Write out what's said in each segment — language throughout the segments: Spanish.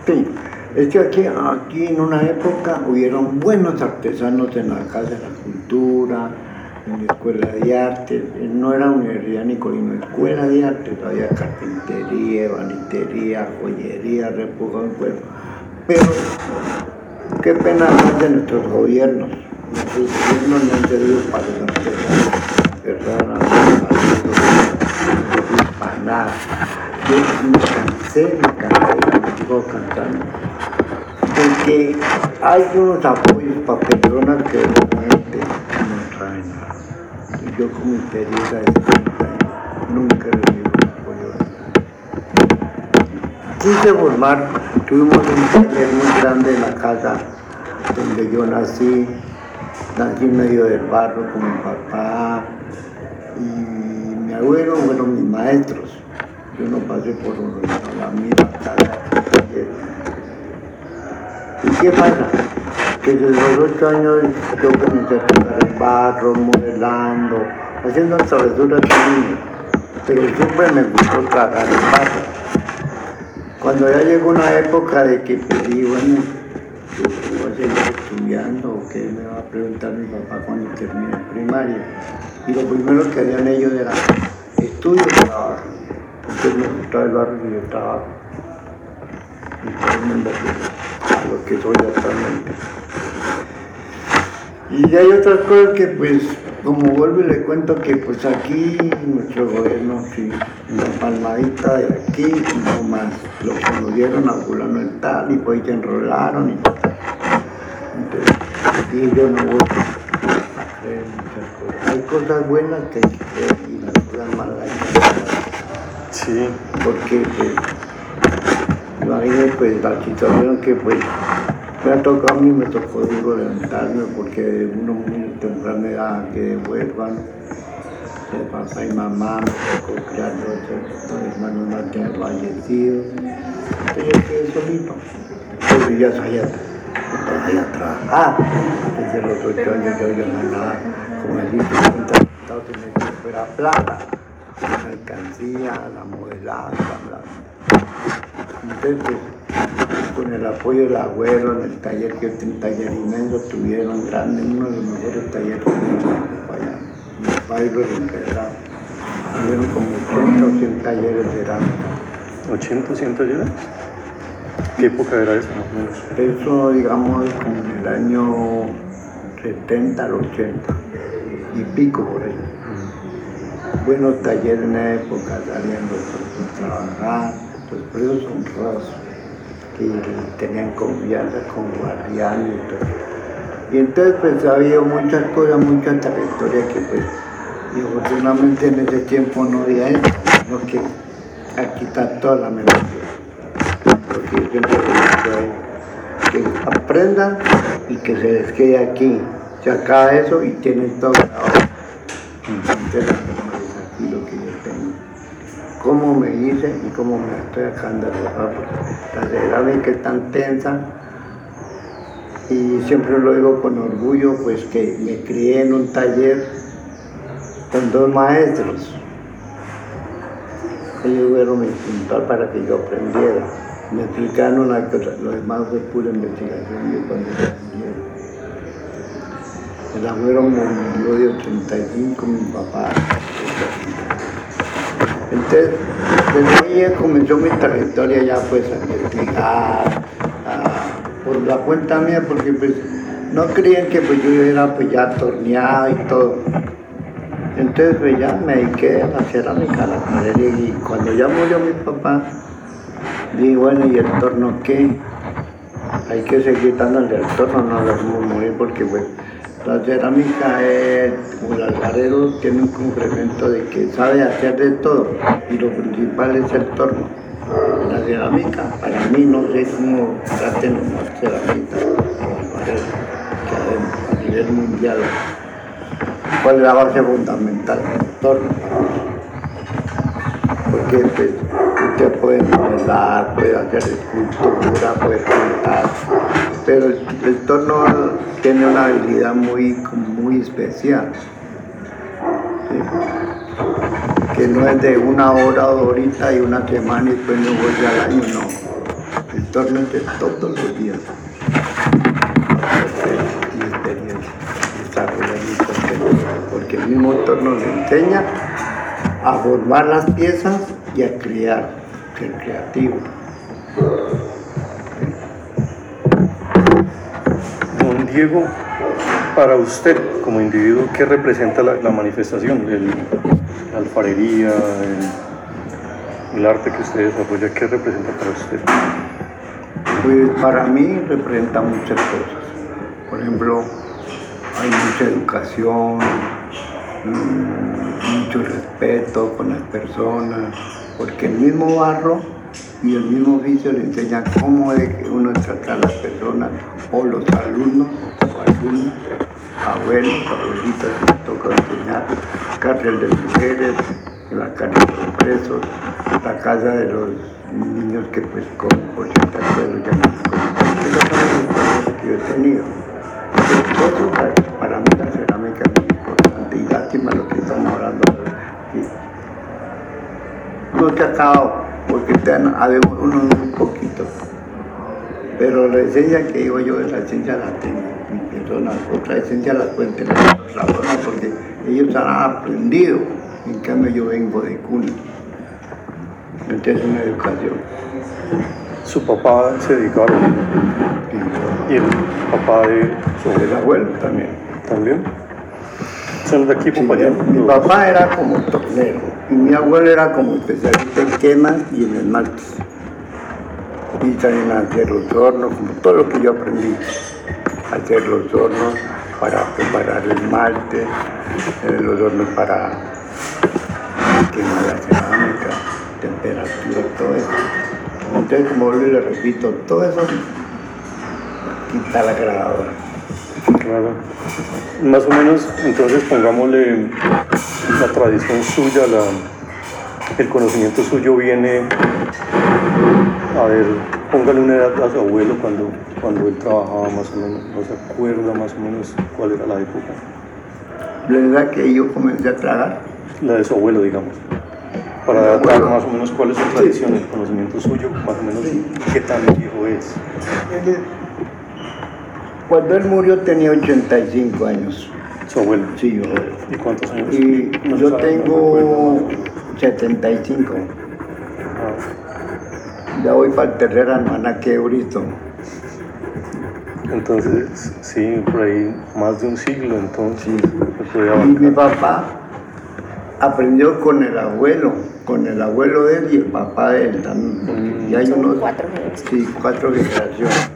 Sí, es que aquí en una época hubieron buenos artesanos en la Casa de la Cultura, en la Escuela de Artes, no era universidad ni colino, Escuela de Artes, había carpintería, banitería, joyería, repujón, bueno, pero qué pena más de nuestros gobiernos no han servido para los artesanos, ¿verdad? Para nada. Yo me cansé, me sigo cansando, porque hay unos apoyos para personas que realmente no traen nada. Y yo con mi experiencia de 70 años nunca he recibido un apoyo de nada. Quise formar, tuvimos un taller muy grande en la casa donde yo nací en medio del barro con mi papá y mi abuelo fueron mis maestros. Yo no pasé por la misma casa. ¿Y qué pasa? Que desde los 8 años yo comencé a tocar el barro, modelando, haciendo travesuras de niño, pero siempre me gustó trabajar el barro. Cuando ya llegó una época de que pedí, bueno, yo voy a seguir estudiando, o qué me va a preguntar mi papá cuando termine primaria. Y lo primero que harían ellos era estudio y trabajo. Entonces me gustaba el barrio y yo trabajo. Y todo el mundo a lo que soy actualmente. Y hay otras cosas que pues, como vuelvo y le cuento que pues aquí nuestro gobierno, sí, una palmadita de aquí, no más, lo conocieron a fulano el tal y pues se enrolaron y tal. Entonces, y yo no voy a creer muchas cosas. Hay cosas buenas que hay que creer y las cosas malas hay que creer. Sí. Porque pues, imagínate pues la situación que pues me ha tocado a mí, me tocó digo levantarme porque uno muy temprana edad quedé huérfano de papá y mamá, me tocó criar dos hermanos más que han fallecido, entonces yo quedé solito, pero ya sabía trabajar, desde los 8 años yo ganaba como el 50 centavos en el tiempo era plata, la alcancía, la modelada, entonces pues, con el apoyo del abuelo en el taller, que es un taller inmenso, tuvieron grande, uno de los mejores talleres que allá, en el barrio de Empedrado. Tuvieron como 80 o 100 talleres de cerámica. ¿80 o 100 talleres? ¿Qué época era esa más o menos? Eso, digamos, como en el año 70 al 80 y pico por ahí. Buenos talleres en la época, salían los a trabajar, los presos honrados que tenían confianza con guardianes y todo. Y entonces pues ha habido muchas cosas, mucha trayectoria que pues, y afortunadamente en ese tiempo no había eso, sino que aquí está toda la memoria. Porque yo siempre digo que aprendan y que se les quede aquí. Se acaba eso y tienen todo grabado. Entonces la memoria es aquí lo que yo tengo. Cómo me hice y cómo me estoy sacando de la cerámica es tan tensa y siempre lo digo con orgullo, pues que me crié en un taller con 2 maestros. Ellos fueron mi puntal para que yo aprendiera. Me explicaron una cosa, lo demás fue pura investigación yo cuando aprendí. El abuelo murió de 85, mi papá. Entonces, desde ahí ya comenzó mi trayectoria ya pues a investigar, por la cuenta mía, porque pues no creían que pues yo era pues ya torneado y todo. Entonces pues ya me dediqué a la cerámica, a la madera, y cuando ya murió mi papá, dije bueno, ¿y el torno qué? Hay que seguir dándole al torno, no lo dejemos morir porque pues la cerámica como el alfarero tiene un complemento de que sabe hacer de todo y lo principal es el torno. La cerámica, para mí no sé cómo traten los ceramistas o alfareros que hay a nivel mundial. ¿Cuál es la base fundamental? El torno. Porque pues, usted puede modelar, puede hacer escultura, puede pintar, pero el torno tiene una habilidad muy especial, ¿sí? Que no es de 1 hora o 2 horitas y 1 semana y después no vuelve al año, no. El tornos de todos los días. Mi experiencia, desarrollar mi experiencia, porque el mismo torno le enseña a formar las piezas y a crear, ser creativo. Don Diego, para usted como individuo, ¿qué representa la manifestación? La alfarería, el arte que usted desarrolla, ¿qué representa para usted? Pues para mí representa muchas cosas. Por ejemplo, hay mucha educación, mucho respeto con las personas, porque el mismo barro y el mismo oficio le enseña cómo es uno trata a las personas, o los alumnos, abuelos, abuelitas, que les toca enseñar, cárcel de mujeres, la cárcel de presos, la casa de los niños que pues comen por cierta cosa, ya no comen. Esas son las experiencias que yo he tenido. Entonces, para mí la cerámica es muy importante, y lástima lo que estamos hablando ahora. No te acabo, porque habemos unos muy poquitos. Pero la esencia que digo yo, la esencia la tengo. Mis personas, otra esencia la pueden tener otras personas, porque ellos han aprendido. En cambio, yo vengo de cuna. Entonces, es una educación. Su papá se dedicaba a lo mismo. Y el papá de su abuelo también. ¿También? ¿Son de aquí, compañero? Mi papá era como tornero y mi abuelo era como especialista en quemas y en esmaltes. Y también a hacer los hornos, como todo lo que yo aprendí. A hacer los hornos para preparar el esmalte, los hornos para quemar la cerámica, temperatura, todo eso. Entonces, como le repito, todo eso quita la grabadora. Claro. Más o menos, entonces pongámosle la tradición suya, el conocimiento suyo viene, a ver, póngale una edad a su abuelo cuando él trabajaba más o menos, no se acuerda más o menos cuál era la época. La edad que yo comencé a trabajar. La de su abuelo, digamos. Para adaptar más o menos cuál es su tradición, el conocimiento suyo, más o menos qué tan viejo es. Cuando él murió tenía 85 años. ¿Su abuelo? Sí, yo. ¿Y cuántos años? Y no yo tengo 75. Ya voy para el tercer hermana que Brito. Entonces, sí, por ahí más de un siglo, entonces. Sí. Y mi papá aprendió con el abuelo de él y el papá de él también. Y hay unos 4 generaciones. Sí, 4 generaciones.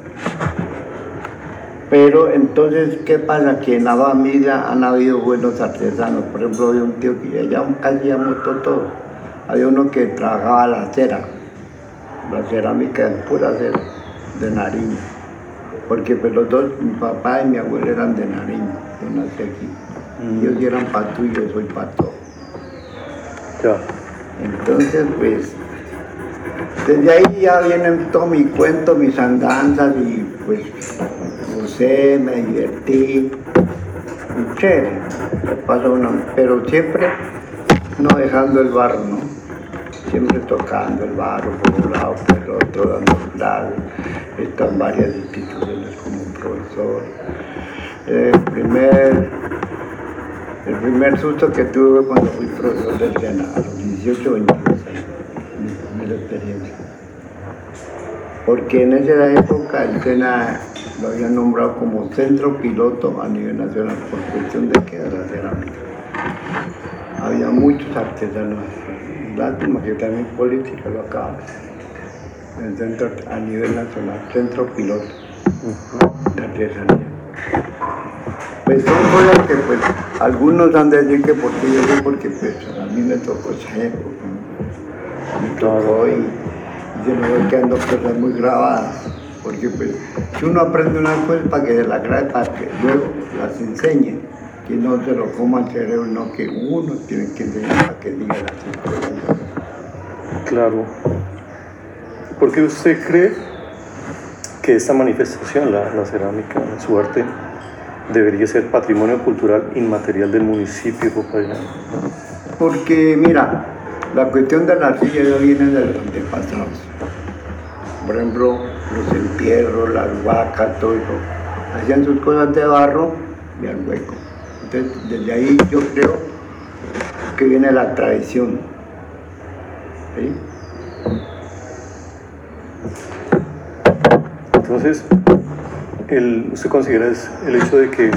Pero entonces, ¿qué pasa? Que en la familia han habido buenos artesanos. Por ejemplo, había un tío que ya casi ya mutó todo. Había uno que trabajaba la cera. La cerámica es pura cera, de Nariño. Porque pues los dos, mi papá y mi abuelo eran de Nariño. Yo nací aquí. Ellos eran pato y yo soy pato. Ya. Entonces, pues, desde ahí ya vienen todo mi cuento, mis andanzas y pues usé, me divertí, muy chévere, pero siempre no dejando el barro, ¿no? Siempre tocando el barro por un lado, por el otro, dando clases, están varias instituciones como profesor. El primer susto que tuve cuando fui profesor del SENA, a los 18 o 22 años, mi primera experiencia. Porque en esa época el SENA lo había nombrado como centro piloto a nivel nacional por cuestión de que era la cerámica. Había muchos artesanos, lástima que también política lo acaba. El centro a nivel nacional, centro piloto de artesanía. Pues son cosas que pues algunos han de decir que porque yo sé, porque pues a mí me tocó esa época, me tocó y yo me voy quedando cosas muy grabadas, porque pues si uno aprende una cosa para que se la grabe, para que luego las enseñe, que no se lo coma el cerebro, no que uno tiene que enseñar para que diga las cosas. Claro. ¿Por qué usted cree que esta manifestación, la cerámica, su arte, debería ser patrimonio cultural inmaterial del municipio de Popayán? Porque, mira, la cuestión de la arcilla ya viene de los antepasados. Por ejemplo, los entierros, las vacas, todo eso. Hacían sus cosas de barro y al hueco. Entonces, desde ahí yo creo que viene la tradición. ¿Sí? Entonces, ¿usted considera el hecho de que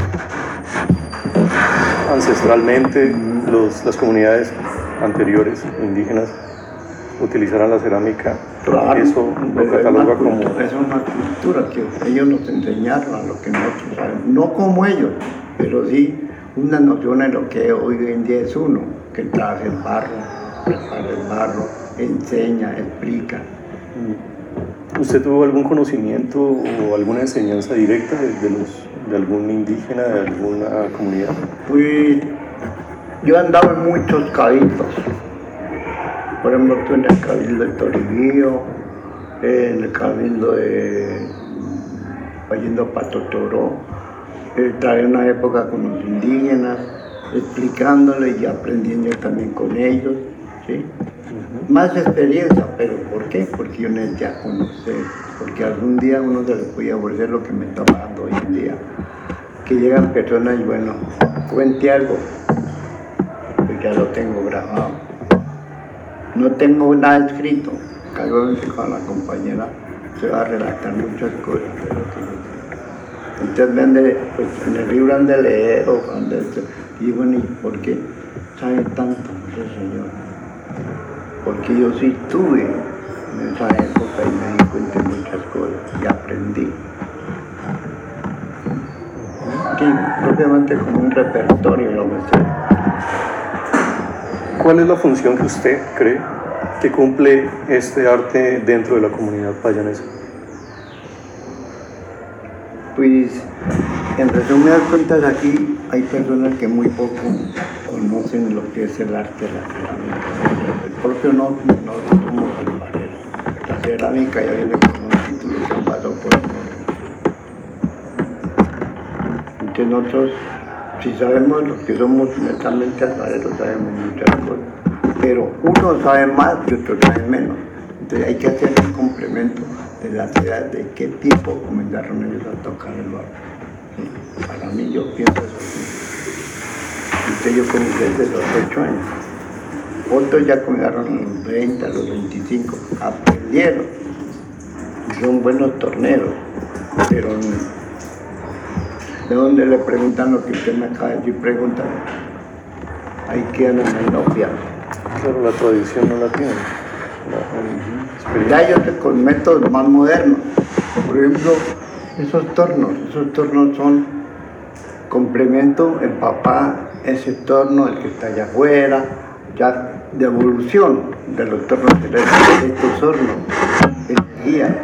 ancestralmente las comunidades anteriores, indígenas, utilizaran la cerámica? Claro, eso lo cataloga como... Es una cultura que ellos nos enseñaron a lo que nosotros sabemos. No como ellos, pero sí una noción de lo que hoy en día es uno, que trabaja el barro, prepara el barro, enseña, explica. ¿Usted tuvo algún conocimiento o alguna enseñanza directa de algún indígena, de alguna comunidad? Pues yo he andado en muchos cabildos. Por ejemplo, estuve en el cabildo de Toribío, en el cabildo de Yendo Pato Toro. Traje una época con los indígenas, explicándoles y aprendiendo también con ellos. ¿Sí? Más experiencia, pero ¿por qué? Porque yo necesitaba conocer, porque algún día uno se le podía volver lo que me está pasando hoy en día. Que llegan personas y bueno, cuente algo, pues ya lo tengo grabado. No tengo nada escrito, luego con la compañera se va a relatar muchas cosas. Entonces vende, pues en el libro han de leer o cuando y bueno, ¿y por qué sabe tanto ese señor? Porque yo sí estuve en esa época y me di cuenta de muchas cosas y aprendí. Sí, propiamente como un repertorio lo que sea. ¿Cuál es la función que usted cree que cumple este arte dentro de la comunidad payanesa? Pues, en resumidas cuentas, aquí hay personas que muy poco conocen lo que es el arte de la cerámica. El propio no somos alfareros. La cerámica ya viene con un título que pasó por el nombre. Entonces nosotros, si sabemos los que somos netamente alfareros, sabemos muchas cosas. Pero uno sabe más y otro sabe menos. Entonces hay que hacer un complemento de las edades, de qué tipo comenzaron ellos a tocar el barro. ¿Sí? Para mí yo pienso eso así. Entonces yo comencé desde los 8 años. Otros ya comenzaron a los 20, a los 25. Aprendieron. Y son buenos torneros. Pero de donde le preguntan lo que usted me acaba de decir, preguntan. Ahí quedan en el novia. Claro, la tradición no la tienen. Ya ellos con métodos más modernos. Por ejemplo, esos tornos son complemento, el papá, ese torno, el que está allá afuera, ya de evolución de los tornos de estos hornos, energía.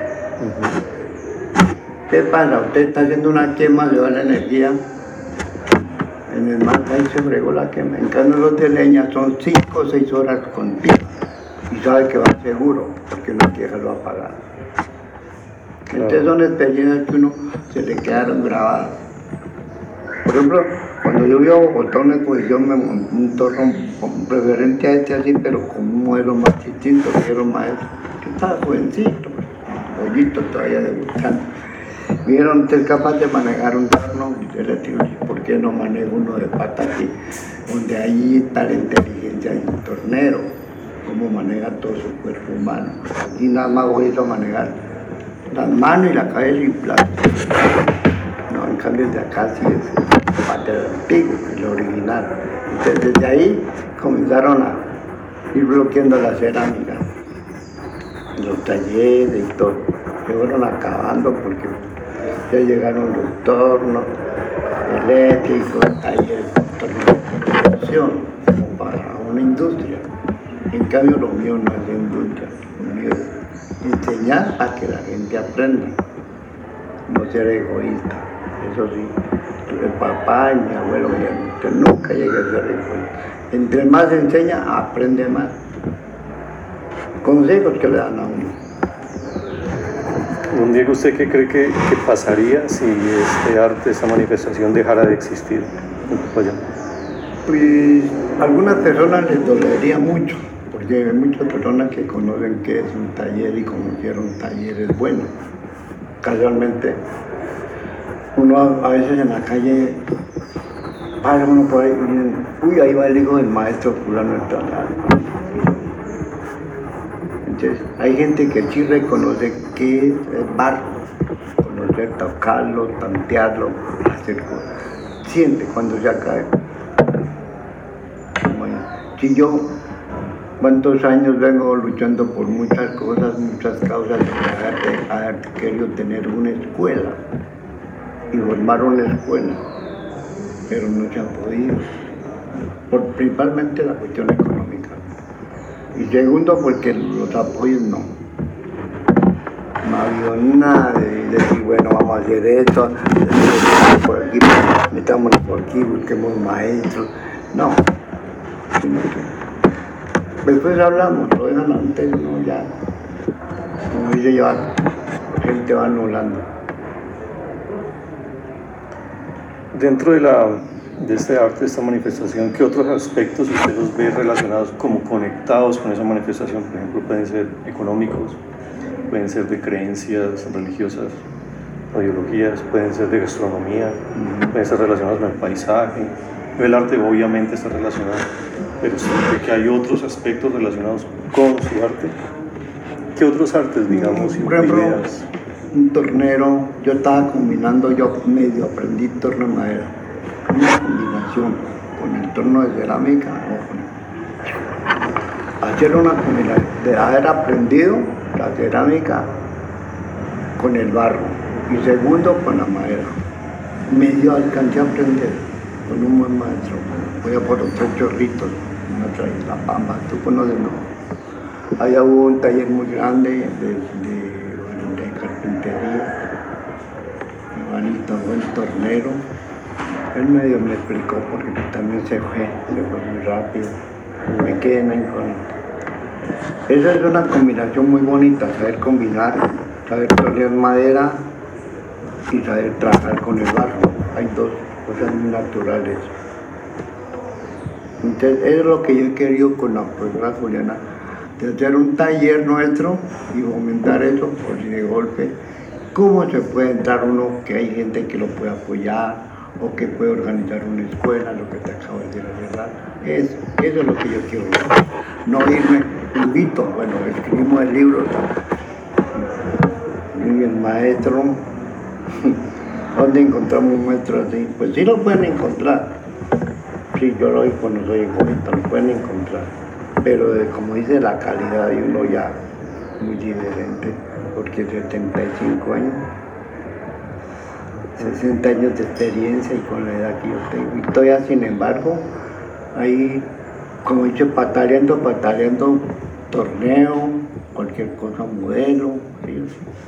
¿Qué pasa? Usted está haciendo una quema, le da la energía, en el mar ahí se fregó la quema. En cambio los de leña son 5 o 6 horas continuas. Y sabe que va seguro, porque la tierra lo va a pagar. Entonces son experiencias que uno se le quedaron grabadas. Por ejemplo, cuando yo vi a Bogotá una exposición, me monté un torno referente a este así, pero con un modelo más distinto, que era más. Yo estaba jovencito, pollito todavía debutando. Vieron usted es capaz de manejar un torno, y yo le digo, ¿por qué no manejo uno de pata aquí? Donde ahí está la inteligencia del tornero, cómo maneja todo su cuerpo humano. Y nada más voy a manejar las manos y la cabeza y plato. No, en cambio de acá sí es parte del antiguo, el original. Entonces desde ahí comenzaron a ir bloqueando la cerámica, los talleres y todo. Se fueron acabando porque ya llegaron los tornos eléctricos, talleres, tornos de producción, como para una industria. En cambio lo mío no es de industria, lo mío es enseñar a que la gente aprenda, no ser egoísta. Eso sí, el papá y mi abuelo me dijeron que nunca llegué a ser egoísta. Entre más enseña, aprende más. Consejos que le dan a uno. Don Diego, ¿usted qué cree que pasaría si este arte, esta manifestación dejara de existir en Popayán? Pues a algunas personas les dolería mucho, porque hay muchas personas que conocen qué es un taller y conocieron talleres buenos. casualmente, uno a veces en la calle pasa uno por ahí y dicen, uy, ahí va el hijo del maestro fulano de tal lado. Entonces, hay gente que sí reconoce que es barro, conocer, tocarlo, tantearlo, hacer cosas. Siente cuando ya cae. Bueno, si yo, cuántos años vengo luchando por muchas cosas, muchas causas, de haber querido tener una escuela y formaron la escuela, pero no se ha podido, principalmente la cuestión económica. Y segundo, porque los apoyos no ha habido nada de decir, bueno, vamos a hacer esto, por aquí, metámonos por aquí, busquemos maestros. No, sino que después hablamos, lo dejan antes, no, ya, como dice, ya la gente va anulando. Dentro de este arte, de esta manifestación, ¿qué otros aspectos usted los ve relacionados como conectados con esa manifestación? Por ejemplo, pueden ser económicos, pueden ser de creencias religiosas, ideologías, pueden ser de gastronomía, pueden ser relacionados con el paisaje. El arte obviamente está relacionado, pero siempre que hay otros aspectos relacionados con su arte. ¿Qué otros artes, digamos, por ejemplo, ideas? Un tornero, yo estaba combinando, yo medio aprendí torno de madera, una combinación con el torno de cerámica, hacer una combinación, de haber aprendido la cerámica con el barro y segundo con la madera. Medio alcancé a aprender con un buen maestro, voy a por otros chorritos, una trae la Pamba, tú conoces, ¿no? Allá hubo un taller muy grande de carpintería, Juanito, buen tornero. Él medio me explicó porque también se fue muy rápido. Me quedé en la incógnita. Esa es una combinación muy bonita, saber combinar, saber tornear madera y saber trabajar con el barro. Hay dos cosas muy naturales. Entonces, eso es lo que yo he querido con la profesora Juliana, de hacer un taller nuestro y fomentar eso por si de golpe, cómo se puede entrar uno, que hay gente que lo puede apoyar o que puede organizar una escuela, lo que te acabo de decir, ¿verdad? Eso es lo que yo quiero ver. No irme, invito, bueno, escribimos el libro y el maestro, ¿dónde encontramos un maestro así? Pues sí lo pueden encontrar, sí, yo lo digo cuando soy egoísta, lo pueden encontrar. Pero como dice, la calidad de uno ya muy diferente, porque 75 años, 60 años de experiencia y con la edad que yo tengo. Y todavía, sin embargo, ahí, como he dicho, pataleando, torneo, cualquier cosa, modelo, sí.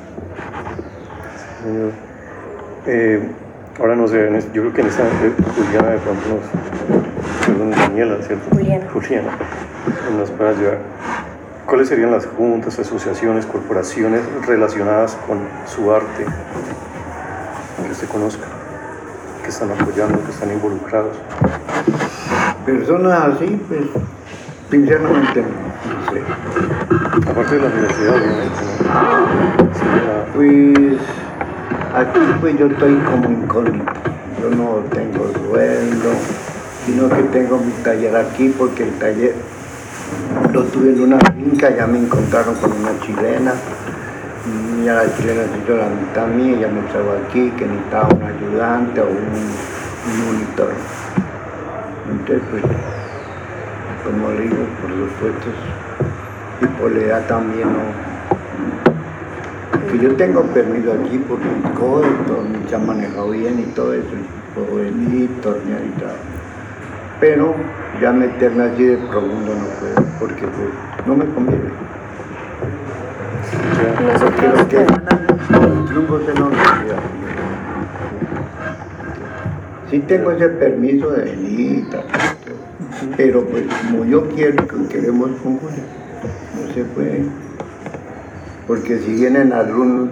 Ahora no sé, yo creo que en esta Juliana de pronto perdón, Daniela, ¿cierto? Juliana, nos puede ayudar. ¿Cuáles serían las juntas, asociaciones, corporaciones relacionadas con su arte que usted conozca, que están apoyando, que están involucrados? Personas así, pues, sinceramente no sé. Aparte de la universidad, obviamente, ¿no? Pues, aquí pues yo estoy como incógnito. Yo no tengo sueldo, sino que tengo mi taller aquí porque el taller lo tuve en una finca, ya me encontraron con una chilena y ya la chilena se hizo la mitad mía, ya me trajo aquí que necesitaba un ayudante o un monitor. Entonces pues, como le digo, por los puestos y por la edad también no. Que yo tengo permiso aquí por mis cosas, se ha manejado bien y todo eso, y puedo venir, tornear y tal. Pero ya meterme así de profundo no puedo, porque pues, no me conviene. Porque los que ganan los triunfos en la universidad. Sí tengo ese permiso de venir, pero pues como yo quiero, que queremos con Julia, no se puede. Porque si vienen alumnos,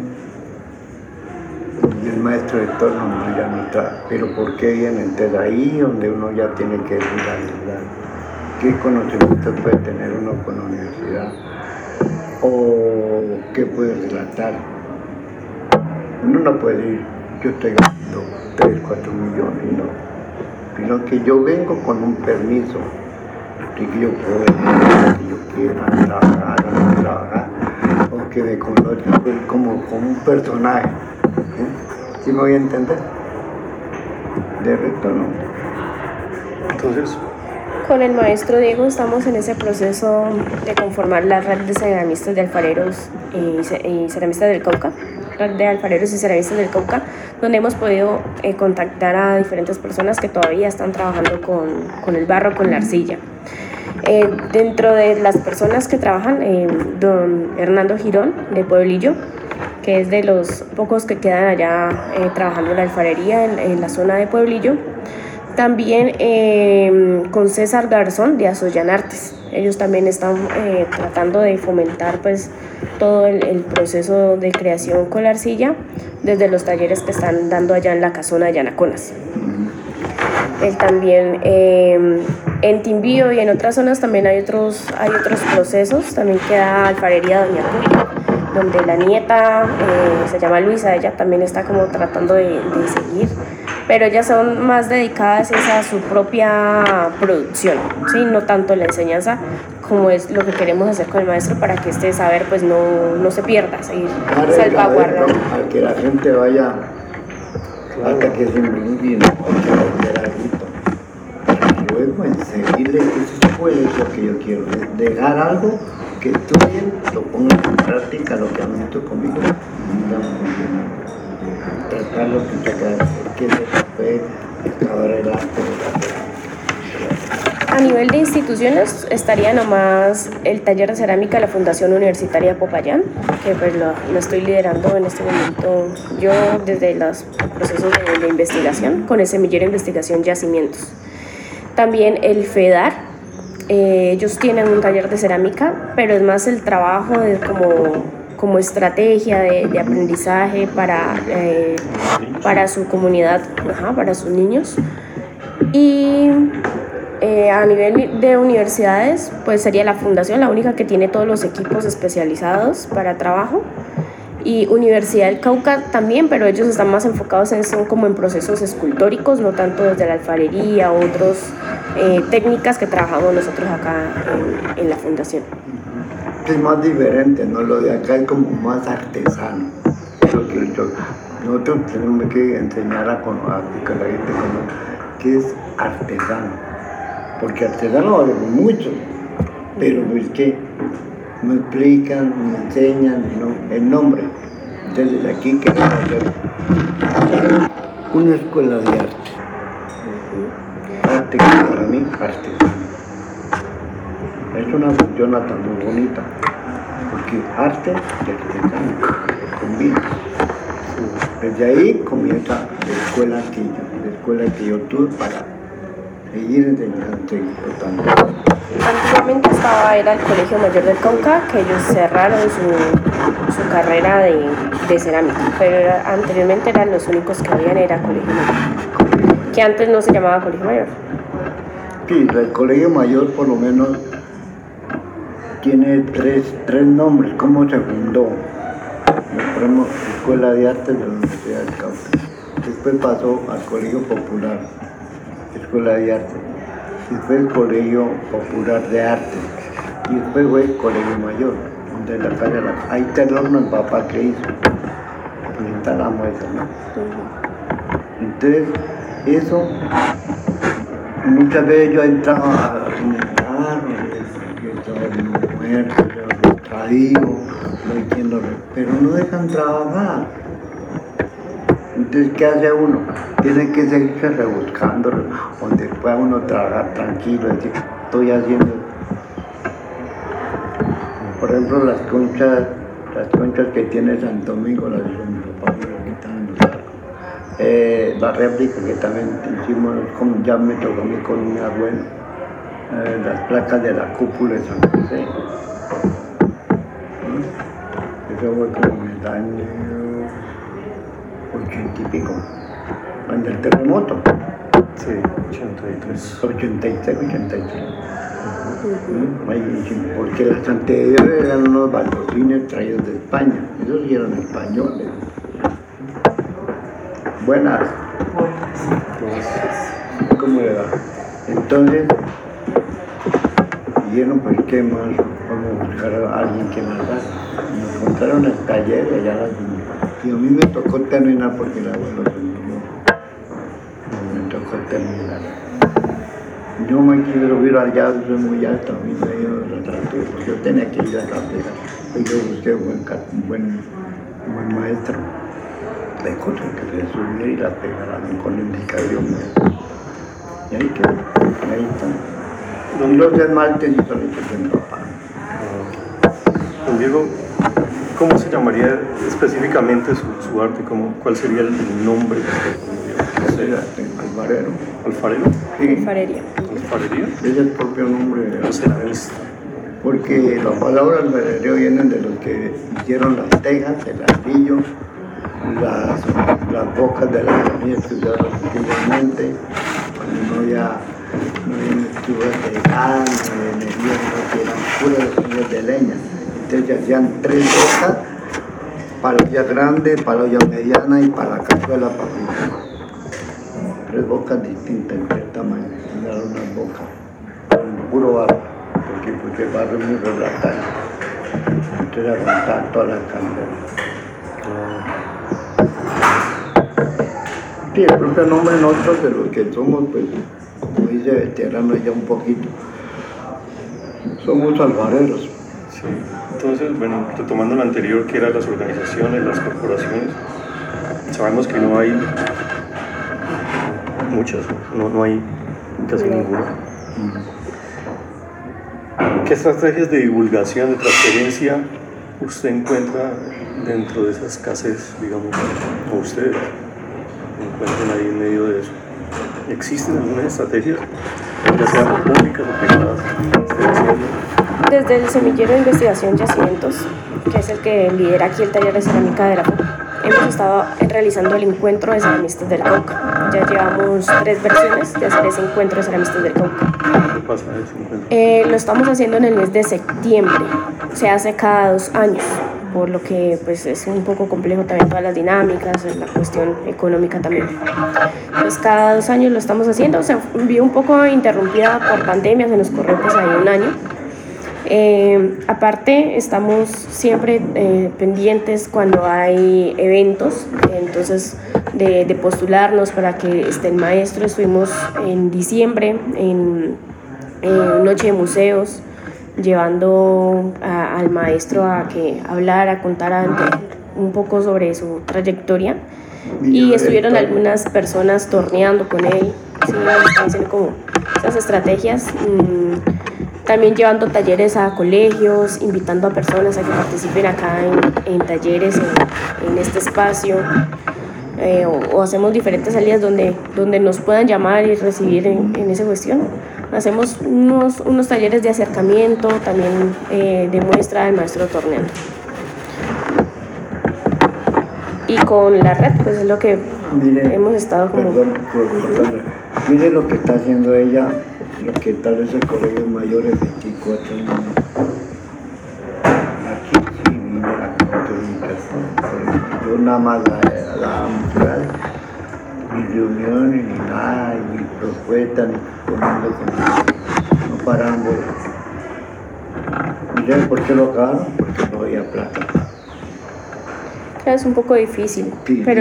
y el maestro de torno no, ya no está, pero ¿por qué vienen? Entonces ahí donde uno ya tiene que decir la verdad. ¿Qué conocimientos puede tener uno con la universidad? ¿O qué puede relatar? Uno no puede ir, yo estoy ganando 3, 4 millones, no. Sino que yo vengo con un permiso, de que yo puedo venir, que yo quiera trabajar o no trabajar, o que me conozcan como un personaje. ¿Sí me voy a entender? De resto no. Entonces, con el maestro Diego estamos en ese proceso de conformar la red de ceramistas de alfareros y ceramistas del Cauca, red de alfareros y ceramistas del Cauca, donde hemos podido contactar a diferentes personas que todavía están trabajando con el barro, con la arcilla. Dentro de las personas que trabajan, don Hernando Girón de Pueblillo, que es de los pocos que quedan allá trabajando en la alfarería en la zona de Pueblillo. También con César Garzón de Asoyanartes. Ellos también están tratando de fomentar pues todo el proceso de creación con la arcilla desde los talleres que están dando allá en la casona de Yanaconas. Él también en Timbío y en otras zonas también hay otros procesos. También queda Alfarería Doña Tulio, donde la nieta se llama Luisa, ella también está como tratando de seguir, pero ellas son más dedicadas a su propia producción, ¿sí? No tanto la enseñanza como es lo que queremos hacer con el maestro para que este saber pues no se pierda, seguir salvaguardando. Al que la gente vaya, hasta que se me olvide, luego en seguirle, eso es lo que yo quiero, es dejar algo que estudien, lo pongan en práctica, lo que han visto conmigo, tratar lo que tenga que hacer, que ahora el arte. A nivel de instituciones estaría nomás el taller de cerámica de la Fundación Universitaria Popayán, que pues lo estoy liderando en este momento yo desde los procesos de investigación, con el semillero de investigación Yacimientos. También el FEDAR, ellos tienen un taller de cerámica, pero es más el trabajo como estrategia de aprendizaje para su comunidad, para sus niños. Y a nivel de universidades, pues sería la fundación, la única que tiene todos los equipos especializados para trabajo. Y Universidad del Cauca también, pero ellos están más enfocados son como en procesos escultóricos, no tanto desde la alfarería o otras técnicas que trabajamos nosotros acá en la fundación. Es más diferente, ¿no? Lo de acá es como más artesano. Nosotros tenemos que enseñar a que la gente conozca qué es artesano. Porque artesano vale mucho, pero pues que no explican, no enseñan, ¿no? El nombre. Entonces aquí queremos hacer una escuela de arte. Arte que para mí, artesano. Es una función tan muy bonita, porque arte y artesano combina. Desde ahí comienza la escuela que yo tuve para seguir enseñando, seguir tratando. Anteriormente era el Colegio Mayor del Cauca, que ellos cerraron su carrera de cerámica, pero anteriormente eran los únicos que habían, era Colegio Mayor, que antes no se llamaba Colegio Mayor. Sí, el Colegio Mayor por lo menos tiene tres nombres. ¿Cómo se fundó? Ponemos Escuela de Artes de la Universidad del Cauca. Después pasó al Colegio Popular, Escuela de Artes. Después el Colegio Popular de Artes. Y después fue el Colegio Mayor, donde la calle ahí está el horno el papá que hizo. Pues instalamos eso, ¿no? Entonces, eso, muchas veces yo entraba a comentar, muerto, traído, no entiendo, pero no dejan trabajar. Entonces, ¿qué hace uno? Tiene que seguirse rebuscando donde pueda uno trabajar tranquilo, decir, estoy haciendo. Por ejemplo, las conchas que tiene Santo Domingo, las de mi papá, que están en los arcos. La réplica que también hicimos, como ya me tocó a mí con mi abuelo, las placas de la cúpula de San José. Eso fue como en el año 80 y pico, cuando el terremoto. Sí, 83. 86, 83. Porque las anteriores eran unos baldocines traídos de España, esos sí eran españoles. Buenas. ¿Cómo le va? Entonces, dijeron, pues, ¿qué más? Vamos a buscar a alguien que más haga. Nos encontraron el taller allá las y a mí me tocó terminar porque el abuelo se murió. Me tocó terminar. Yo me quiero ir allá, soy muy alto, a mí me dio retrato, porque yo tenía que ir a la pega. Y yo busqué un buen maestro de cosas que se subiera y la pegara con la indicación. Y ahí quedó, ahí está. Y los esmaltes y todo eso se empaparon. Don Diego, ¿cómo se llamaría específicamente su arte? ¿Cuál sería el nombre? Alfarero. ¿Alfarero? Sí. Alfarería. ¿Alfarería? Es el propio nombre de Ceramista. porque la palabra alfarero vienen de los que hicieron las tejas, el ladrillo, las bocas de las semillas que usaban antiguamente, cuando no había estudios de gas, de energía, sino que eran puras semillas de leña. Entonces hacían 3 bocas, para la olla grande, para la olla mediana y para la cazuela para fritar. 3 bocas distintas en el tamaño, eran unas bocas, con puro barro, porque el barro es muy relajante. Entonces aguantaba todas las candelas. Sí, el propio nombre nosotros de los que somos, pues, como dice veterano ya un poquito, somos alfareros. Sí. Entonces, bueno, retomando lo anterior, que eran las organizaciones, las corporaciones, sabemos que no hay muchas, no hay casi ninguna. ¿Qué estrategias de divulgación, de transferencia usted encuentra dentro de esa escasez, digamos, o ustedes encuentran ahí en medio de eso? ¿Existen algunas estrategias, ya sean públicas o privadas? Desde el Semillero de Investigación Yacimientos, que es el que lidera aquí el taller de cerámica de la FUC, hemos estado realizando el encuentro de ceramistas del Cauca. Ya llevamos 3 versiones de hacer ese encuentro de ceramistas del Cauca. ¿Qué pasa ese encuentro? Lo estamos haciendo en el mes de septiembre. Se hace cada 2 años, por lo que pues, es un poco complejo también todas las dinámicas, la cuestión económica también. Pues cada 2 años lo estamos haciendo. Se vio un poco interrumpida por pandemia, se nos corrió pues ahí 1 año. Aparte estamos siempre pendientes cuando hay eventos, entonces de postularnos para que esté el maestro. Estuvimos en diciembre en Noche de Museos llevando al maestro a que hablara, contara un poco sobre su trayectoria, y estuvieron algunas personas torneando con él, sí, están haciendo como esas estrategias. También llevando talleres a colegios, invitando a personas a que participen acá en talleres en este espacio, o hacemos diferentes salidas donde nos puedan llamar y recibir en esa cuestión. Hacemos unos talleres de acercamiento, también de muestra del maestro torneando. Y con la red, pues es lo que hemos estado como... Perdón por cortarle. Mire lo que está haciendo ella, lo que tal vez el colegio mayor es 24 años. Aquí sí vine a la comunicación. Yo nada más la musical, ni reuniones, ni nada, ni propuestas, ni poniendo con no parando. Mire por qué lo acabaron, porque no había plata. Es un poco difícil, Sí, pero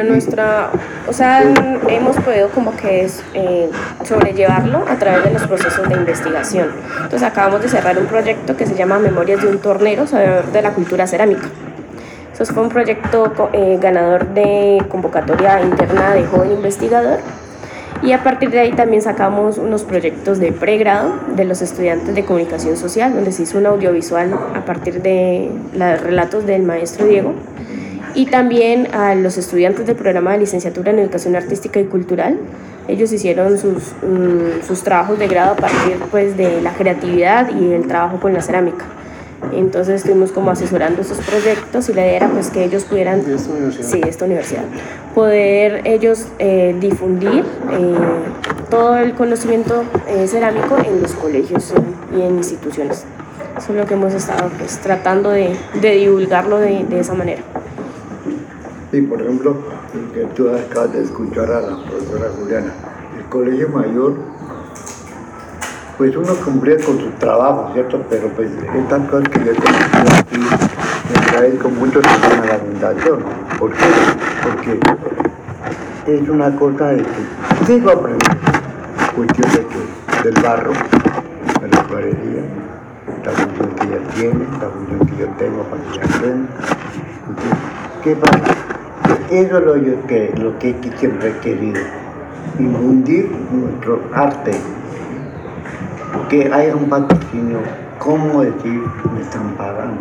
hemos podido como que sobrellevarlo a través de los procesos de investigación. Entonces acabamos de cerrar un proyecto que se llama Memorias de un tornero, sabedor de la cultura cerámica. Eso fue un proyecto ganador de convocatoria interna de joven investigador, y a partir de ahí también sacamos unos proyectos de pregrado de los estudiantes de comunicación social, donde se hizo un audiovisual a partir de los relatos del maestro Diego. Y también a los estudiantes del programa de licenciatura en Educación Artística y Cultural. Ellos hicieron sus trabajos de grado a partir pues, de la creatividad y el trabajo con la cerámica. Entonces estuvimos como asesorando esos proyectos, y la idea era pues, que ellos pudieran, esta universidad, poder ellos difundir todo el conocimiento cerámico en los colegios y en instituciones. Eso es lo que hemos estado pues, tratando de divulgarlo de esa manera. Y por ejemplo, lo que tú acabas de escuchar a la profesora Juliana, el colegio mayor, pues uno cumplía con su trabajo, ¿cierto? Pero pues estas cosas que yo he conocido aquí, me agradezco mucho también a la fundación. ¿Por qué? Porque es una cosa de que sigo aprendiendo. Cuestión de que del barro, de la florería, la función que ella tiene, la función que yo tengo para que ella aprenda. Entonces, ¿qué pasa? Eso es lo que siempre he querido, infundir nuestro arte, que haya un patrocinio, cómo decir, me están pagando,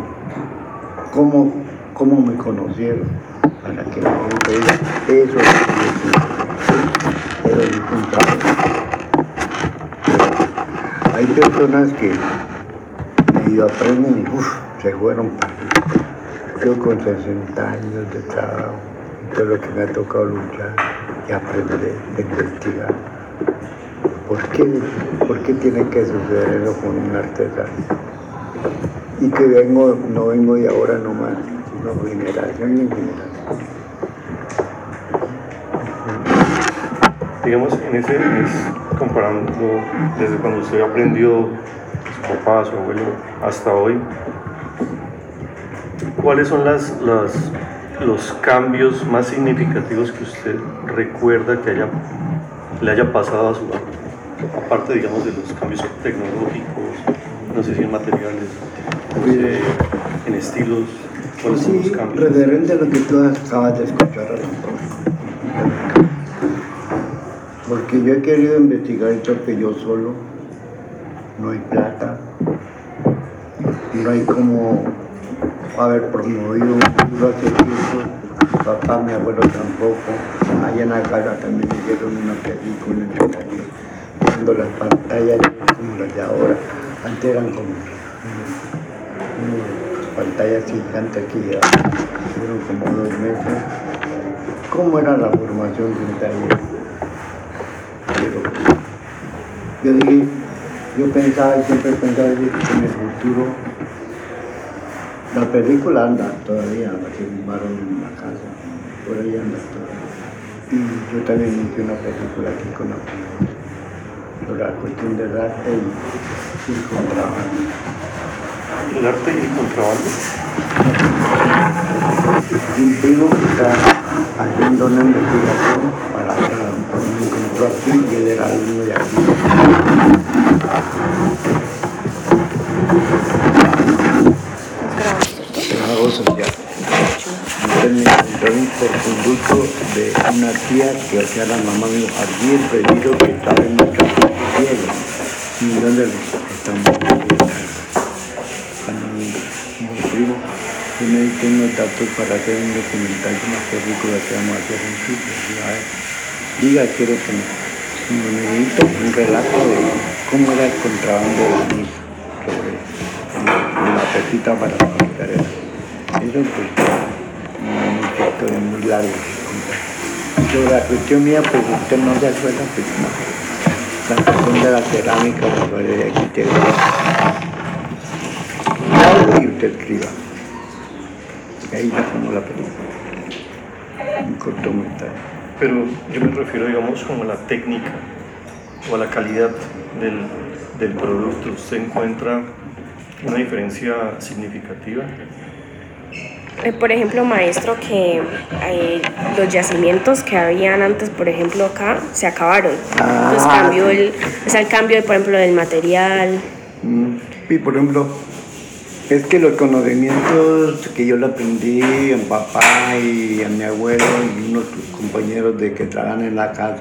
cómo me conocieron, para que la gente diga, eso es lo que yo quiero, pero es un trabajo. Hay personas que medio aprenden y se fueron para allá. Yo con 60 años de trabajo, todo lo que me ha tocado luchar y aprender, investigar. ¿Por qué tiene que suceder eso con un artesano? Y que no vengo de ahora nomás, sino generación en generación. Digamos, comparando desde cuando usted aprendió, su papá, su abuelo, hasta hoy, ¿cuáles son los cambios más significativos que usted recuerda que le haya pasado a su arte? Aparte, digamos, de los cambios tecnológicos, no sé si en materiales, en estilos, ¿cuáles son los cambios? Referente a lo que tú acabas de escuchar, porque yo he querido investigar esto que yo solo, no hay plata, no hay como haber promovido un libro hace tiempo, papá, mi abuelo tampoco, allá en la casa también hicieron una película en el taller, cuando las pantallas como las de ahora, antes eran como pantallas gigantes que fueron como 2 meses. ¿Cómo era la formación de un taller? Pero yo pensaba y siempre pensaba que en el futuro la película anda todavía, la que filmaron en la casa, por ahí anda todavía. Y yo también hice una película aquí con la sobre la cuestión del arte y el contrabando. ¿El arte y el contrabando? Un primo que está haciendo una investigación para me encontró aquí y él era alumno de aquí. Trabajo social. Entonces me encontré por conducto de una tía que hacía la mamá me dijo, aquí el pedido que estaba en mi casa ciego. ¿Y dónde estamos? Mi primo, yo me di unos datos para hacer un documental de una película que vamos a hacer en Chile. Diga, quiero que me necesito un relato de cómo era el contrabando de anís sobre la pepita para fabricar eso. Eso pues una historia muy larga. Y sobre la cuestión mía, pues usted no se acuerda, pues no. La cuestión de la cerámica, la florería aquí te y usted escriba. Y ahí ya como la película. Un cortometraje. Pero yo me refiero, digamos, como a la técnica o a la calidad del producto. ¿Usted encuentra una diferencia significativa? Por ejemplo, maestro, que los yacimientos que habían antes, por ejemplo, acá, se acabaron. Entonces cambió el cambio, por ejemplo, del material. Y por ejemplo, es que los conocimientos que yo le aprendí a mi papá y a mi abuelo y unos compañeros de que trabajan en la casa,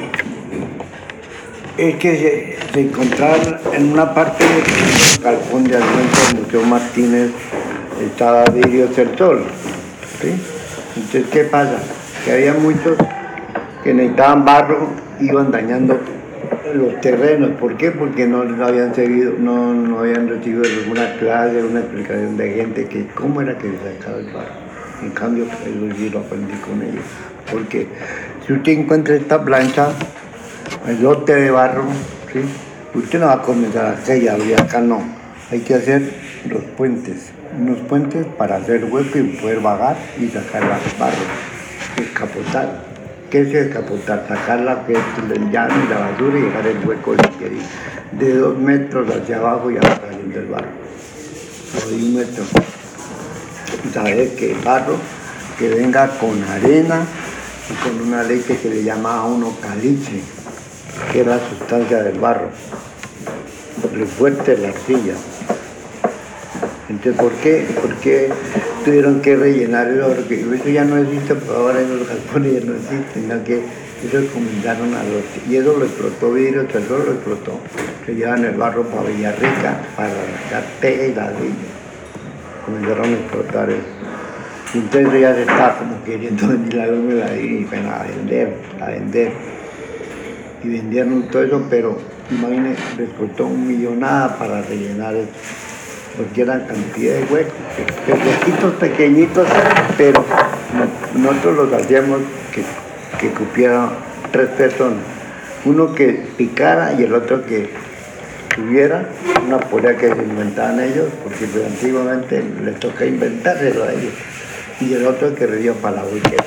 es que se encontraban en una parte del galpón de Alfonso Museo Martínez, estaba Vidrios del Sol, ¿sí? Entonces, ¿qué pasa? Que había muchos que necesitaban barro, iban dañando los terrenos. ¿Por qué? Porque no habían recibido alguna clase, una explicación de gente que cómo era que se sacaba el barro. En cambio, eso sí lo aprendí con ellos. Porque si usted encuentra esta plancha, el lote de barro, ¿sí? Usted no va a comenzar a hacer y abrir acá, no. Hay que hacer los puentes, unos puentes para hacer hueco y poder bajar y sacar el barro. escapotar. ¿Qué es escapotar? Sacar la que es el llano y la basura y dejar el hueco de 2 metros hacia abajo y hasta saliendo del barro. O de 1 metro. Saber que el barro que venga con arena y con una leche que le llama a uno caliche, que es la sustancia del barro. Lo fuerte es la arcilla. Entonces, ¿por qué tuvieron que rellenar el oro? Que eso ya no existe, pero ahora en los galpones ya no existen, sino que eso comenzaron a los... Y eso lo explotó Vidrio, eso lo explotó. Se llevan el barro para Villarrica, para sacar teja y ladrillo. Comenzaron a explotar eso. Y entonces ya se está como queriendo venir la gómez ahí y a vender. Y vendieron todo eso, pero imagínense, les costó 1 millonada para rellenar eso. Porque eran cantidad de huecos, huequitos pequeñitos, pero nosotros los hacíamos que cupieran 3 personas. Uno que picara y el otro que tuviera una polea que se inventaban ellos, porque pues, antiguamente les toca inventárselo a ellos. Y el otro que le dio para la volqueta,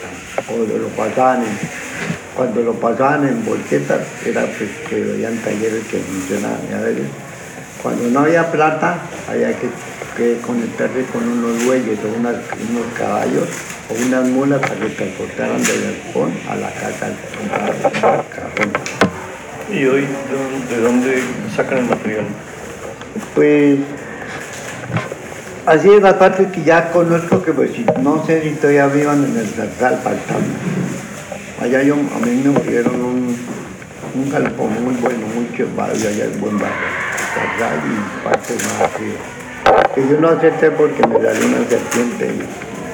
cuando lo pasaban en volquetas, era pues que habían talleres que funcionaban, y a veces cuando no había plata, había que conectarse con unos bueyes o unos caballos o unas mulas para que transportaran del galpón a la casa del cajón. ¿Y hoy de dónde sacan el material? Pues así es la parte que ya conozco, que pues no sé si todavía vivan en el Zarzal, faltando. Allá a mí me ofrecieron un galpón muy bueno, muy chevado, y allá es buen barrio. Y partes más que yo no acepté porque me salió una serpiente y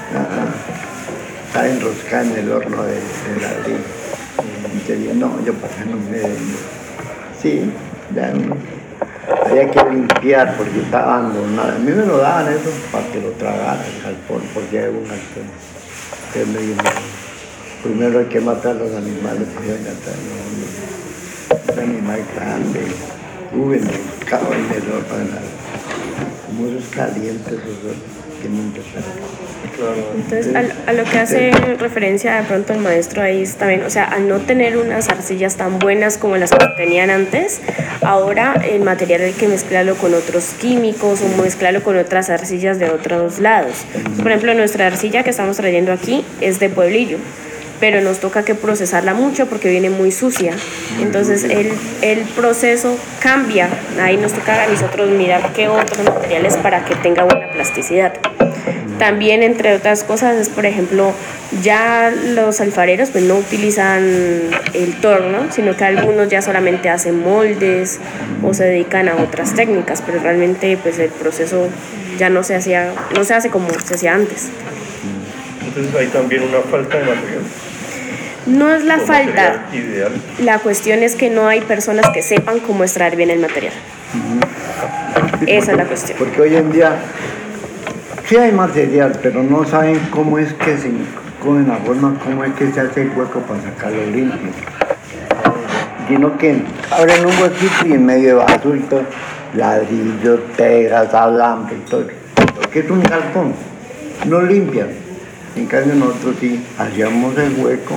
está enroscada en el horno de ladrillo. Y yo no, yo para no me... Sí, ya no. Había que limpiar porque estaba abandonado. A mí me lo daban eso para que lo tragara el galpón, porque hay un galpón. Entonces me dijo, primero hay que matar a los animales, pues ya está un animal grande. En el cabo y el horno de nada. Como esos calientes, esos que nunca salen. Entonces, a lo que hace referencia de pronto el maestro ahí es también, o sea, al no tener unas arcillas tan buenas como las que tenían antes, ahora el material hay que mezclarlo con otros químicos o mezclarlo con otras arcillas de otros lados. Por ejemplo, nuestra arcilla que estamos trayendo aquí es de Pueblillo, pero nos toca que procesarla mucho porque viene muy sucia. Entonces el proceso cambia. Ahí nos toca a nosotros mirar qué otros materiales para que tenga buena plasticidad. También, entre otras cosas, es por ejemplo, ya los alfareros pues no utilizan el torno, sino que algunos ya solamente hacen moldes o se dedican a otras técnicas, pero realmente pues el proceso ya no se hace como se hacía antes. Entonces hay también una falta de material. No es la falta, ideal. La cuestión es que no hay personas que sepan cómo extraer bien el material. Esa es la cuestión. Porque hoy en día sí hay material, pero no saben cómo es que se con la forma, cómo es que se hace el hueco para sacarlo limpio. Sino que abren un huequito y en medio de basurto, ladrillo, tejas, alambre y todo. Porque es un galpón, no limpian. En cambio nosotros sí hacíamos el hueco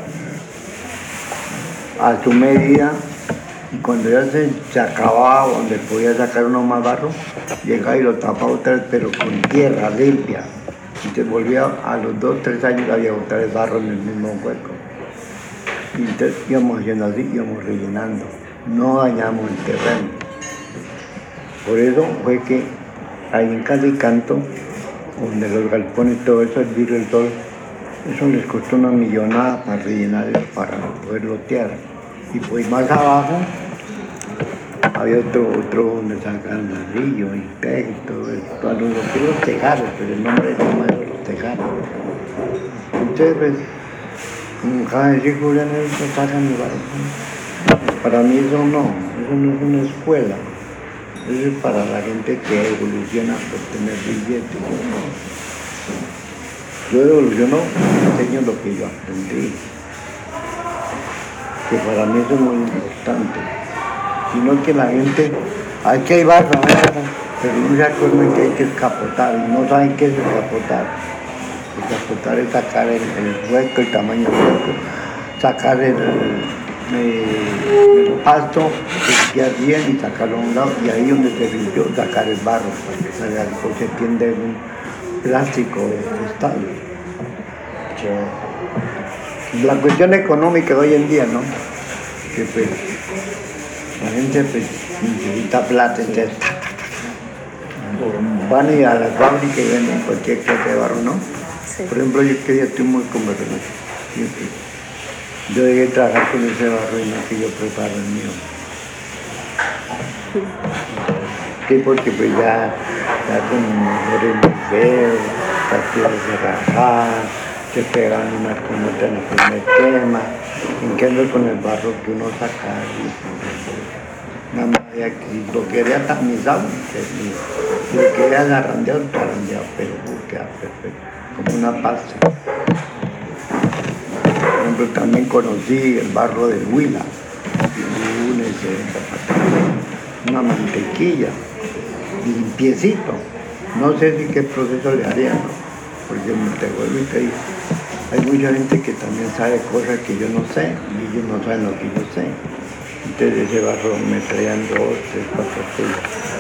a su medida y cuando ya se acababa, donde podía sacar uno más barro, llegaba y lo tapaba otra vez, pero con tierra limpia. Entonces volvía a los 2 o 3 años, había otra vez barro en el mismo hueco. Y entonces íbamos haciendo así, íbamos rellenando, no dañamos el terreno. Por eso fue que ahí en Calicanto, donde los galpones, todo eso, el vidrio, el sol, eso les costó 1 millonada para rellenar eso, para poder lotear. Y pues más abajo había otro donde sacaban ladrillo y tejo y todo eso, a los tejados, pero el nombre es los tejados. Entonces, pues, como cada vez que Julián, eso sacan el barco. Para mí eso no es una escuela. Eso es para la gente que evoluciona por tener billetes. Yo evoluciono, enseño lo que yo aprendí. Que para mí eso es muy importante. Sino que la gente, hay que ir barra, pero no se acuerdan que hay que escapotar, y no saben qué es escapotar. Porque apretar es sacar el hueco, el tamaño del hueco, sacar el pasto, limpiar bien y sacarlo a un lado, y ahí donde se limpió, sacar el barro, porque se tiende un plástico estable. La cuestión económica de hoy en día, ¿no? Que pues la gente pues necesita plata, entonces van a ir a la fábrica y venden cualquier clase de barro, ¿no? Sí. Por ejemplo, yo que ya estoy muy conversado. Yo llegué a trabajar con ese barro y no que yo preparo el mío. Sí, porque pues ya con mejores feos, partidos de rajar, se pegan unas con otras en el primer tema, en cambio con el barro que uno saca, nada más de aquí, lo que era tamizado, lo que era zarandeado, pero queda perfecto, como una pasta. Por ejemplo, también conocí el barro del Huila, una mantequilla, limpiecito. No sé si qué proceso le haría, ¿no? Porque te vuelvo y te digo, hay mucha gente que también sabe cosas que yo no sé, y ellos no saben lo que yo sé. Entonces ese barro me traían 2, 3, 4 kilos.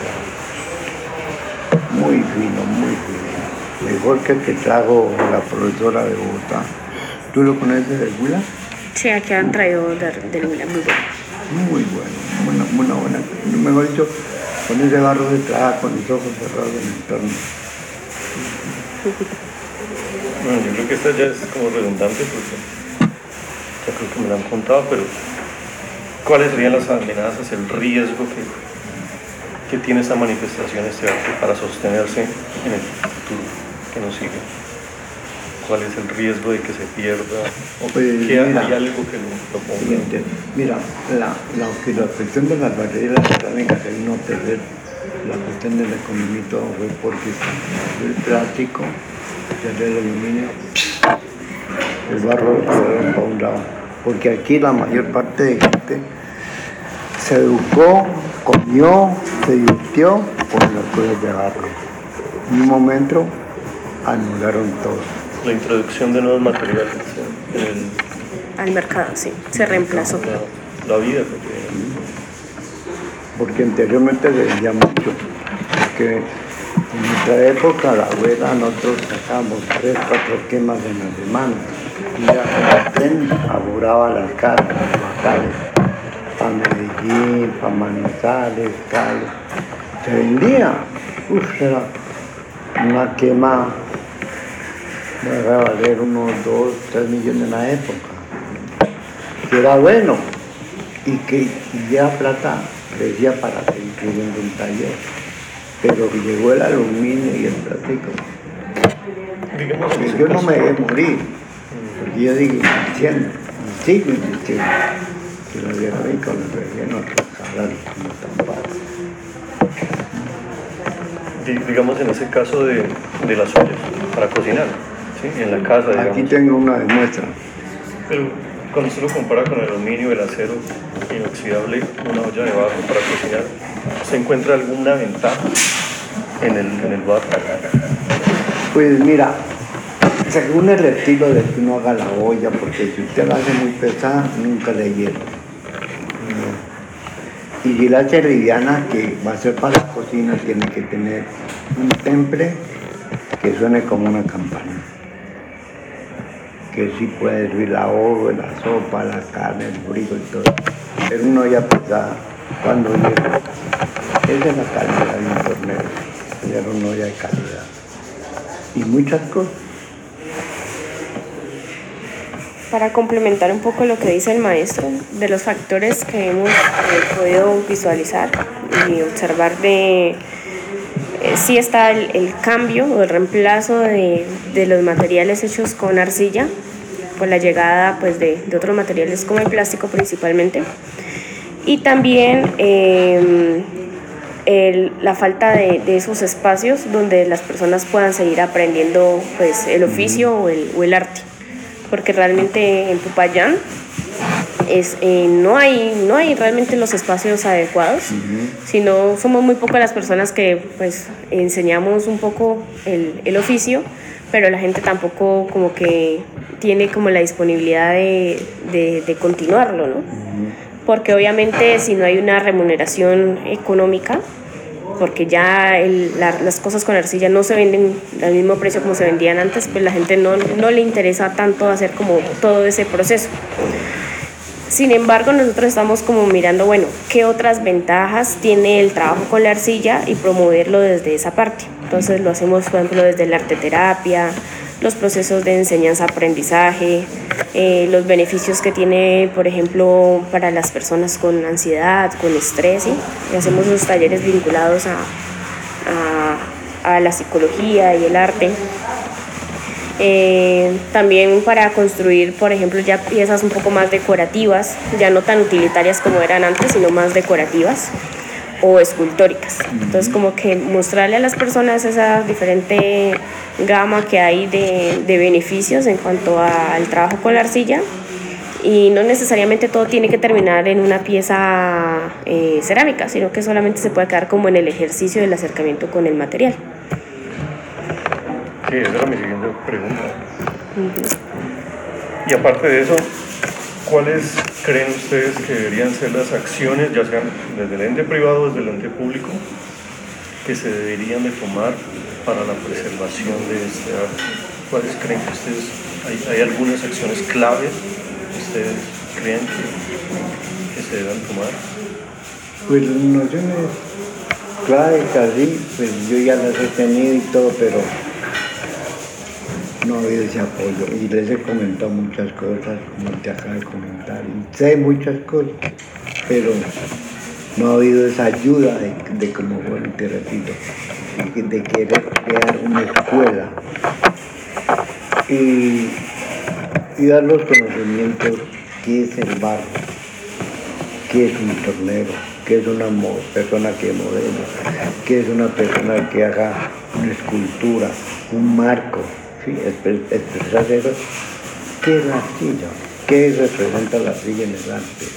Muy fino, muy fino. Mejor que el que trajo la profesora de Bogotá. ¿Tú lo conoces del Huila? Sí, aquí han traído del Huila, muy bueno. Muy bueno, una buena. Mejor dicho, con ese barro se trabaja con los ojos cerrados en el entorno. Bueno, yo creo que esta ya es como redundante porque ya creo que me lo han contado, pero ¿cuáles serían las amenazas, el riesgo que tiene esta manifestación, este arte, para sostenerse en el futuro que nos sigue? ¿Cuál es el riesgo de que se pierda? ¿O pues, que mira, hay algo que lo ponga? Mira, la cuestión de las barreras cerámicas es no perder la cuestión del economía y todo fue porque el plástico, el aluminio, el barro lo tiraron para un lado. Porque aquí la mayor parte de gente se educó, comió, se divirtió con las cosas de barro. En un momento anularon todo. La introducción de nuevos materiales Al mercado, sí, se reemplazó. la vida. Porque anteriormente se vendía mucho. Porque en nuestra época, la abuela, nosotros sacábamos 3, 4 quemas en la semana. Y ya el tren aburraba las cargas, los bacales, para Medellín, para Manizales, Cali. Se vendía. Era una quema. Me va a valer unos 2, 3 millones en la época, que era bueno y que ya plata crecía para seguir creciendo un taller, pero llegó el aluminio y el plástico. Yo no me dejé morir, porque yo digo, sigo insistiendo, que la cerámica o la relleno trabajar como tan fácil. Digamos en ese caso de las ollas para cocinar, ¿sí? En la casa, digamos. Aquí tengo una de muestra. Pero cuando se lo compara con el aluminio, el acero inoxidable, una olla de barro para cocinar, ¿se encuentra alguna ventaja en el barro? Pues mira, según el estilo de que uno haga la olla, porque si usted la hace muy pesada, nunca le hiela. Y si la hace liviana, que va a ser para la cocina, tiene que tener un temple que suene como una campana. Que sí puede hervir la olla, la sopa, la carne, el frijol y todo. Pero una olla pesada, cuando hierve, esa es la calidad de un tornero, tener una olla de calidad. Y muchas cosas. Para complementar un poco lo que dice el maestro, de los factores que hemos podido visualizar y observar sí está el cambio o el reemplazo de los materiales hechos con arcilla por la llegada pues, de otros materiales como el plástico principalmente, y también la falta de esos espacios donde las personas puedan seguir aprendiendo pues, el oficio o el arte, porque realmente en Popayán no hay realmente los espacios adecuados, sino somos muy pocas las personas que pues enseñamos un poco el oficio, pero la gente tampoco como que tiene como la disponibilidad de continuarlo, ¿no? Porque obviamente si no hay una remuneración económica, porque ya las cosas con arcilla no se venden al mismo precio como se vendían antes, pues la gente no le interesa tanto hacer como todo ese proceso. Sin embargo, nosotros estamos como mirando, bueno, qué otras ventajas tiene el trabajo con la arcilla y promoverlo desde esa parte. Entonces lo hacemos, por ejemplo, desde la arteterapia, los procesos de enseñanza-aprendizaje, los beneficios que tiene, por ejemplo, para las personas con ansiedad, con estrés, ¿sí? Y hacemos los talleres vinculados a la psicología y el arte. También para construir, por ejemplo, ya piezas un poco más decorativas, ya no tan utilitarias como eran antes, sino más decorativas o escultóricas. Entonces, como que mostrarle a las personas esa diferente gama que hay de beneficios en cuanto al trabajo con la arcilla, y no necesariamente todo tiene que terminar en una pieza cerámica, sino que solamente se puede quedar como en el ejercicio del acercamiento con el material. Sí, esa era mi siguiente pregunta. Y aparte de eso, ¿cuáles creen ustedes que deberían ser las acciones, ya sean desde el ente privado o desde el ente público, que se deberían de tomar para la preservación de este arte? ¿Cuáles creen que ustedes, hay algunas acciones clave que ustedes creen que se deban tomar? Pues las nociones claves así, pues yo ya las he tenido y todo, pero no ha habido ese apoyo, y les he comentado muchas cosas, como te acaba de comentar, y sé muchas cosas, pero no ha habido esa ayuda de como, bueno, te repito, de querer crear una escuela y dar los conocimientos: qué es el barro, qué es un tornero, qué es una persona que modela, qué es una persona que haga una escultura, un marco. Sí, expresar eso. ¿Qué es la arcilla? ¿Qué representa la arcilla en el arte?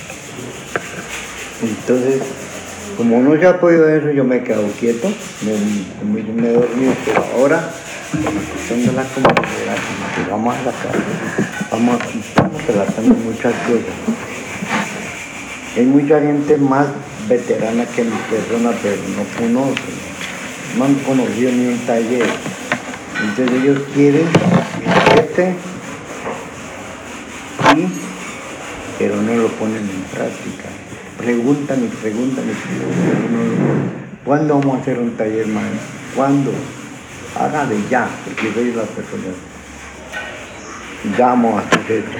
Entonces, como no se ha podido eso, yo me he quedado quieto, me he dormido, pero ahora, con la cuestión de la comunidad, que vamos a sacar, estamos relatando muchas cosas. Hay mucha gente más veterana que mi persona, pero no han conocido ni un taller. Entonces ellos quieren pero no lo ponen en práctica. Preguntan. ¿Cuándo vamos a hacer un taller más? ¿Cuándo? Hágale ya, porque soy la persona. Ya vamos a hacer esto.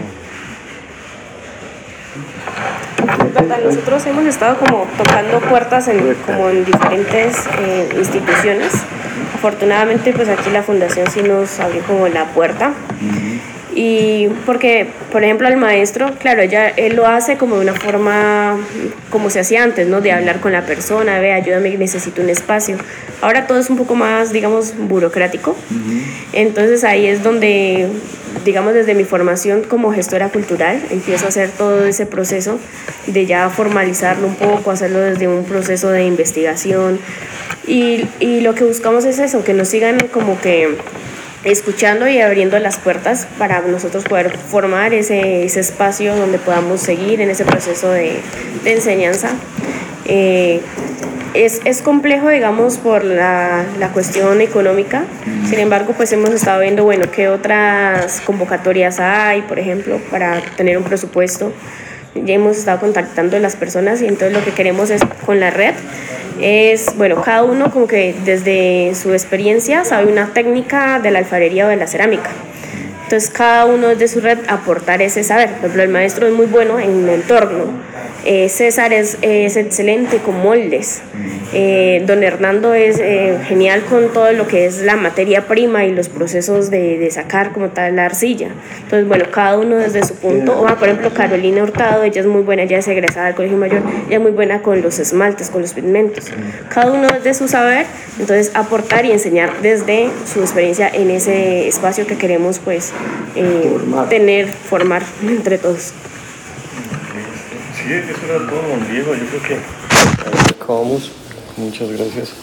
Nosotros hemos estado como tocando puertas como en diferentes instituciones. Afortunadamente, pues aquí la fundación sí nos abrió como la puerta. Y porque, por ejemplo, al maestro, claro, él lo hace como de una forma como se hacía antes, ¿no? De hablar con la persona, ve, ayúdame, necesito un espacio. Ahora todo es un poco más, digamos, burocrático. Entonces ahí es donde, digamos, desde mi formación como gestora cultural, empiezo a hacer todo ese proceso de ya formalizarlo un poco, hacerlo desde un proceso de investigación. Y lo que buscamos es eso, que nos sigan como que escuchando y abriendo las puertas para nosotros poder formar ese espacio donde podamos seguir en ese proceso de enseñanza. Es complejo, digamos, por la cuestión económica. Sin embargo, pues hemos estado viendo, bueno, qué otras convocatorias hay, por ejemplo, para tener un presupuesto. Ya hemos estado contactando a las personas, y entonces lo que queremos es, con la red, es, bueno, cada uno como que desde su experiencia sabe una técnica de la alfarería o de la cerámica. Entonces cada uno desde su red aportar ese saber. Por ejemplo, el maestro es muy bueno en el torno, César es excelente con moldes, don Hernando es genial con todo lo que es la materia prima y los procesos de sacar como tal la arcilla. Entonces, bueno, cada uno desde su punto. Por ejemplo, Carolina Hurtado, ella es muy buena, ella es egresada del Colegio Mayor, ella es muy buena con los esmaltes, con los pigmentos. Cada uno desde su saber, entonces aportar y enseñar desde su experiencia en ese espacio que queremos, pues, formar entre todos. Sí, eso era todo, don Diego. Yo creo que acabamos. Muchas gracias.